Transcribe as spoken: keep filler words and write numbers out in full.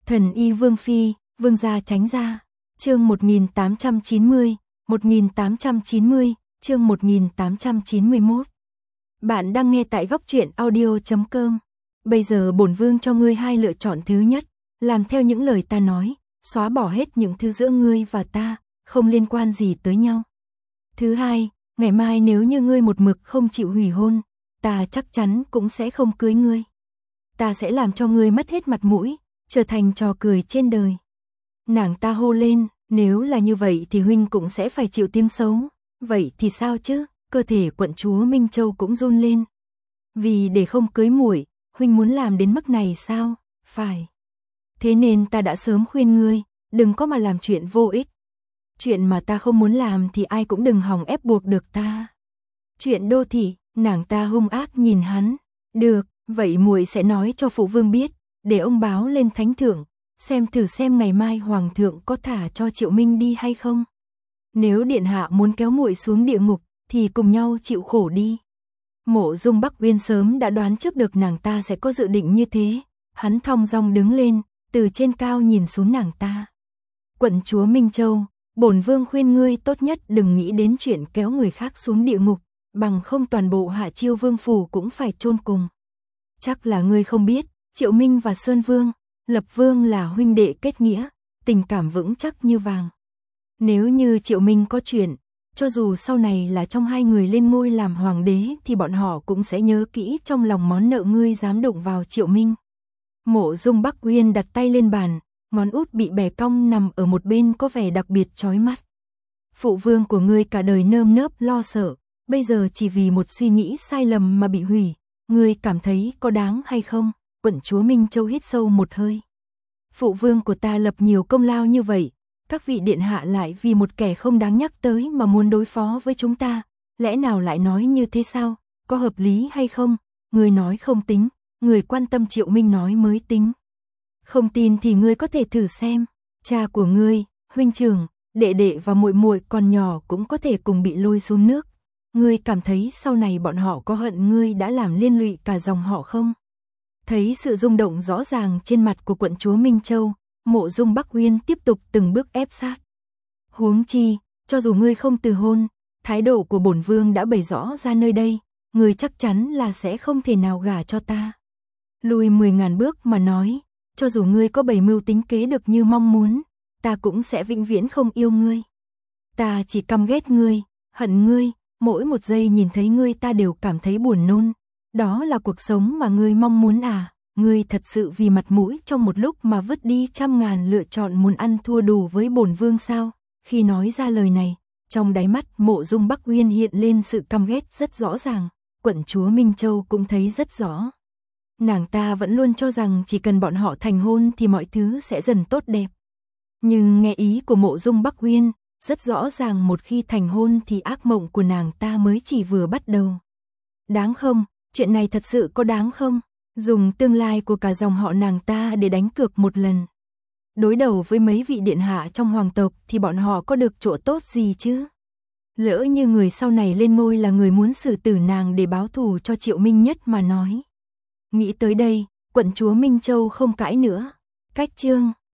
Thần y Vương Phi, Vương gia tránh ra. Chương một nghìn tám trăm chín mươi, một nghìn tám trăm chín mươi, chương một nghìn tám trăm chín mươi mốt. Bạn đang nghe tại góc truyện audio chấm com. Bây giờ bổn vương cho ngươi hai lựa chọn. Thứ nhất, làm theo những lời ta nói, xóa bỏ hết những thứ giữa ngươi và ta, không liên quan gì tới nhau. Thứ hai, ngày mai nếu như ngươi một mực không chịu hủy hôn, ta chắc chắn cũng sẽ không cưới ngươi. Ta sẽ làm cho ngươi mất hết mặt mũi, trở thành trò cười trên đời. Nàng ta hô lên, nếu là như vậy thì huynh cũng sẽ phải chịu tiếng xấu. Vậy thì sao chứ? Cơ thể quận chúa Minh Châu cũng run lên. Vì để không cưới muội, huynh muốn làm đến mức này sao? Phải. Thế nên ta đã sớm khuyên ngươi, đừng có mà làm chuyện vô ích. Chuyện mà ta không muốn làm thì ai cũng đừng hòng ép buộc được ta. Chuyện đô thị, nàng ta hung ác nhìn hắn. Được, vậy muội sẽ nói cho phụ vương biết, để ông báo lên thánh thượng, xem thử xem ngày mai hoàng thượng có thả cho Triệu Minh đi hay không. Nếu điện hạ muốn kéo muội xuống địa ngục, thì cùng nhau chịu khổ đi. Mộ Dung Bắc Uyên sớm đã đoán trước được nàng ta sẽ có dự định như thế, hắn thong dong đứng lên, từ trên cao nhìn xuống nàng ta. Quận chúa Minh Châu, bổn vương khuyên ngươi tốt nhất đừng nghĩ đến chuyện kéo người khác xuống địa ngục, bằng không toàn bộ Hạ Chiêu Vương phủ cũng phải chôn cùng. Chắc là ngươi không biết, Triệu Minh và Sơn Vương, Lập Vương là huynh đệ kết nghĩa, tình cảm vững chắc như vàng. Nếu như Triệu Minh có chuyện, cho dù sau này là trong hai người lên ngôi làm hoàng đế thì bọn họ cũng sẽ nhớ kỹ trong lòng món nợ ngươi dám đụng vào Triệu Minh. Mộ Dung Bắc Uyên đặt tay lên bàn, ngón út bị bẻ cong nằm ở một bên có vẻ đặc biệt chói mắt. Phụ vương của ngươi cả đời nơm nớp lo sợ, bây giờ chỉ vì một suy nghĩ sai lầm mà bị hủy, ngươi cảm thấy có đáng hay không? Quận chúa Minh Châu hít sâu một hơi. Phụ vương của ta lập nhiều công lao như vậy, các vị điện hạ lại vì một kẻ không đáng nhắc tới mà muốn đối phó với chúng ta, lẽ nào lại nói như thế sao? Có hợp lý hay không? Ngươi nói không tính, người quan tâm Triệu Minh nói mới tính. Không tin thì ngươi có thể thử xem, cha của ngươi, huynh trưởng, đệ đệ và muội muội còn nhỏ cũng có thể cùng bị lôi xuống nước. Ngươi cảm thấy sau này bọn họ có hận ngươi đã làm liên lụy cả dòng họ không? Thấy sự rung động rõ ràng trên mặt của quận chúa Minh Châu, Mộ Dung Bắc Uyên tiếp tục từng bước ép sát. Huống chi, cho dù ngươi không từ hôn, thái độ của bổn vương đã bày rõ ra nơi đây, ngươi chắc chắn là sẽ không thể nào gả cho ta. Lùi mười ngàn bước mà nói, cho dù ngươi có bày mưu tính kế được như mong muốn, ta cũng sẽ vĩnh viễn không yêu ngươi. Ta chỉ căm ghét ngươi, hận ngươi, mỗi một giây nhìn thấy ngươi ta đều cảm thấy buồn nôn. Đó là cuộc sống mà ngươi mong muốn à? Ngươi thật sự vì mặt mũi trong một lúc mà vứt đi trăm ngàn lựa chọn muốn ăn thua đủ với bổn vương sao? Khi nói ra lời này, trong đáy mắt Mộ Dung Bắc Uyên hiện lên sự căm ghét rất rõ ràng, quận chúa Minh Châu cũng thấy rất rõ. Nàng ta vẫn luôn cho rằng chỉ cần bọn họ thành hôn thì mọi thứ sẽ dần tốt đẹp. Nhưng nghe ý của Mộ Dung Bắc Uyên, rất rõ ràng một khi thành hôn thì ác mộng của nàng ta mới chỉ vừa bắt đầu. Đáng không? Chuyện này thật sự có đáng không? Dùng tương lai của cả dòng họ nàng ta để đánh cược một lần. Đối đầu với mấy vị điện hạ trong hoàng tộc thì bọn họ có được chỗ tốt gì chứ? Lỡ như người sau này lên ngôi là người muốn xử tử nàng để báo thù cho Triệu Minh nhất mà nói. Nghĩ tới đây, quận chúa Minh Châu không cãi nữa. Cách chương